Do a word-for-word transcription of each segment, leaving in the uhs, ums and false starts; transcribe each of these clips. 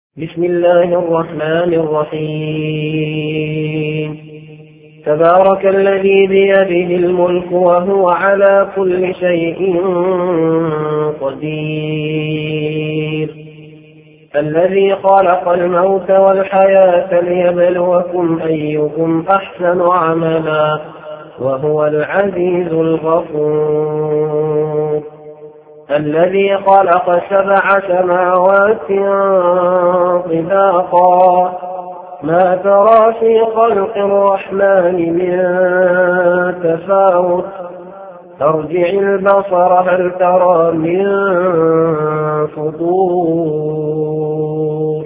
بسم الله الرحمن الرحيم. تبارك الذي بيده الملك وهو على كل شيء قدير، الذي خلق الموت والحياة ليبلوكم أيكم أحسن عملا وهو العزيز الغفور، الذي خلق سبع سماوات طباقا ما ترى في خلق الرحمن من تفاوت، ارجع البصر هل ترى من فطور،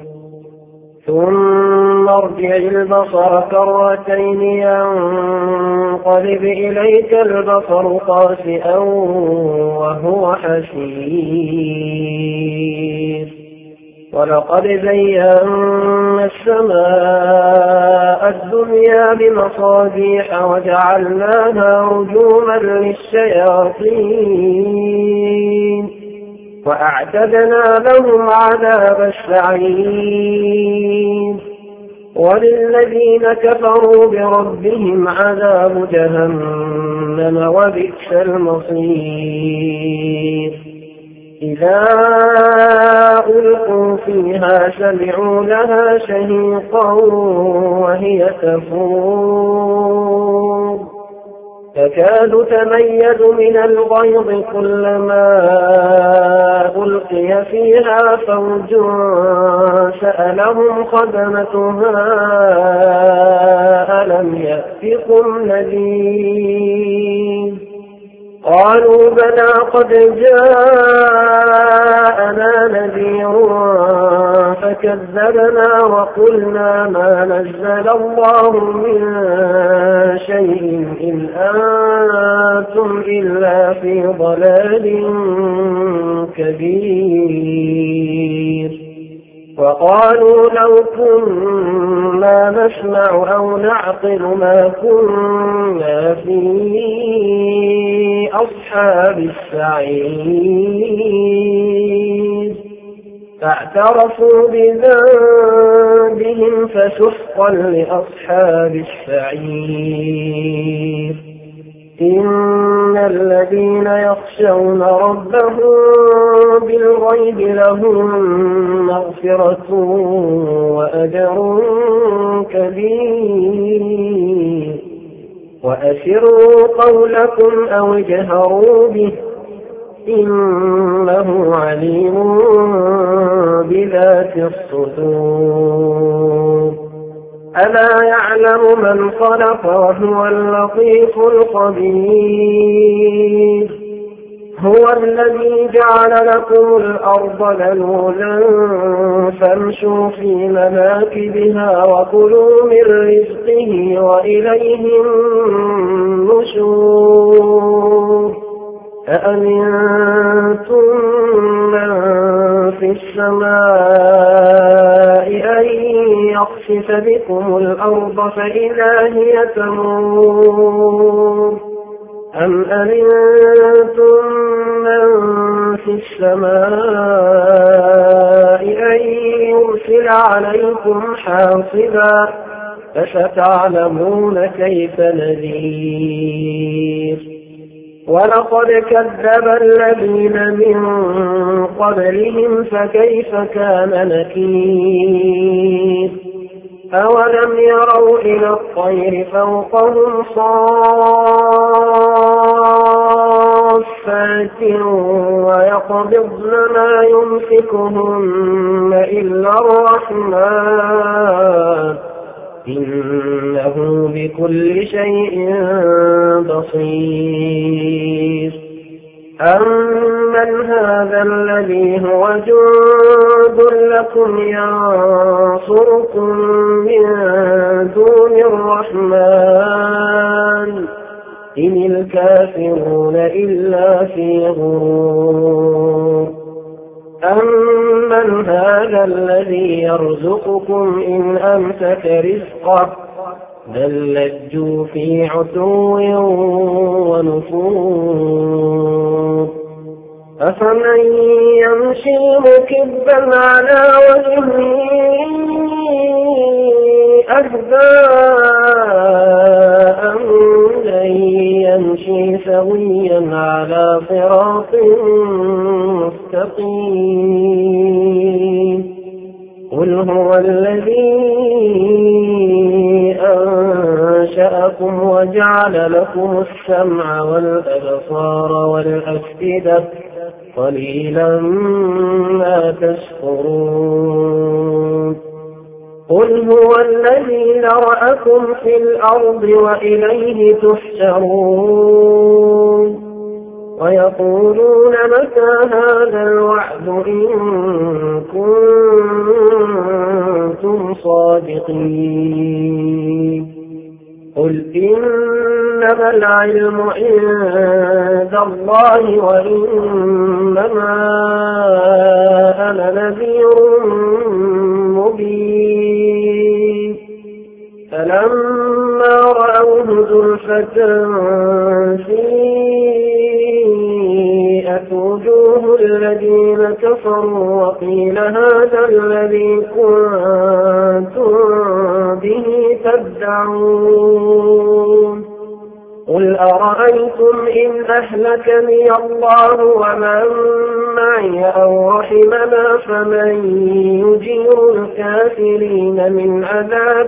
ثم ارجع البصر كرتين ينقلب إليك البصر خاسئا وهو حسير، ولقد زينا السماء الدنيا بمصابيح وجعلناها رجوما للشياطين وأعتدنا لهم عذاب السعير، وللذين كفروا بربهم عذاب جهنم وبئس المصير. إذا ألقوا فيها سمعوا لها شهيقا وهي تفور تكاد تميز من الغيظ كلما ألقي فيها فوج سألهم خزنتها ألم يأتكم نذير، قالوا بلى قد جاءنا نذير فكذبنا وقلنا ما نزل الله من شيء إن أنتم إلا في ضلال كبير، وقالوا لو كنا نسمع أو نعقل ما كنا في أصحاب السعير، فاعترفوا بذنبهم فسحقا لأصحاب السعير. إن الذين يخشون ربهم بالغيب لهم مغفرة وأجر كبير، وأسروا قولكم أو اجهروا به إنه عليم بذات الصدور. ألا يعلم من خلق وهو اللطيف الخبير، هو الذي جعل لكم الأرض ذلولا فامشوا في مناكبها وكلوا من رزقه وإليه النشور. أأمنتم من في السماء أن يخسف بكم الأرض فإذا هي تمور، أم أمنتم من في السماء أن يرسل عليكم حاصبا فستعلمون كيف نذير. ولقد كذب الذين من قبلهم فكيف كان نكير، أولم يروا إلى الطير فوقهم صافات ويقبضن ما يمسكهن إلا الرحمن إنه بكل شيء بصير. أمن هذا الذي هو جند لكم ينصركم من دون الرحمن إن الكافرون إلا في غرور. أمن هذا الذي يرزقكم إن أمسك رزقه بل لجوا في عتو ونفور. أفمن يمشي مكبا على وجهه قل هو الذي أنشأكم وجعل لكم السمع والأبصار والأفئدة قليلا ما تشكرون قل هو الذي ذرأكم في الأرض وإليه تحشرون ويقولون متى هذا الوعد إن كنتم صادقين قل إنما العلم عند الله وإنما أنا نذير مبين فلما رأوه زلفة سيئت وجوه الذين كفروا وقيل هذا الذي كنتم به تدعون قل أرأيتم إن أهلكني الله ومن معي أو رحمنا فمن يجير الكافرين من عذاب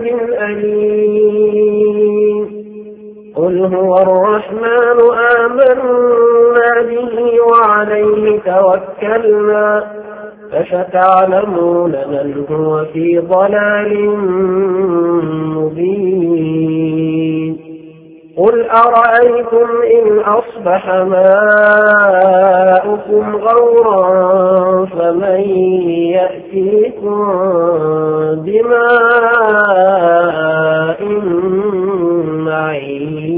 أليم قل هو الرحمن آمنا به وعليه توكلنا فستعلمون من هو في ضلال مبين قل أرأيتم إن أصبح ماؤكم غورا فمن يأتيكم بماء معين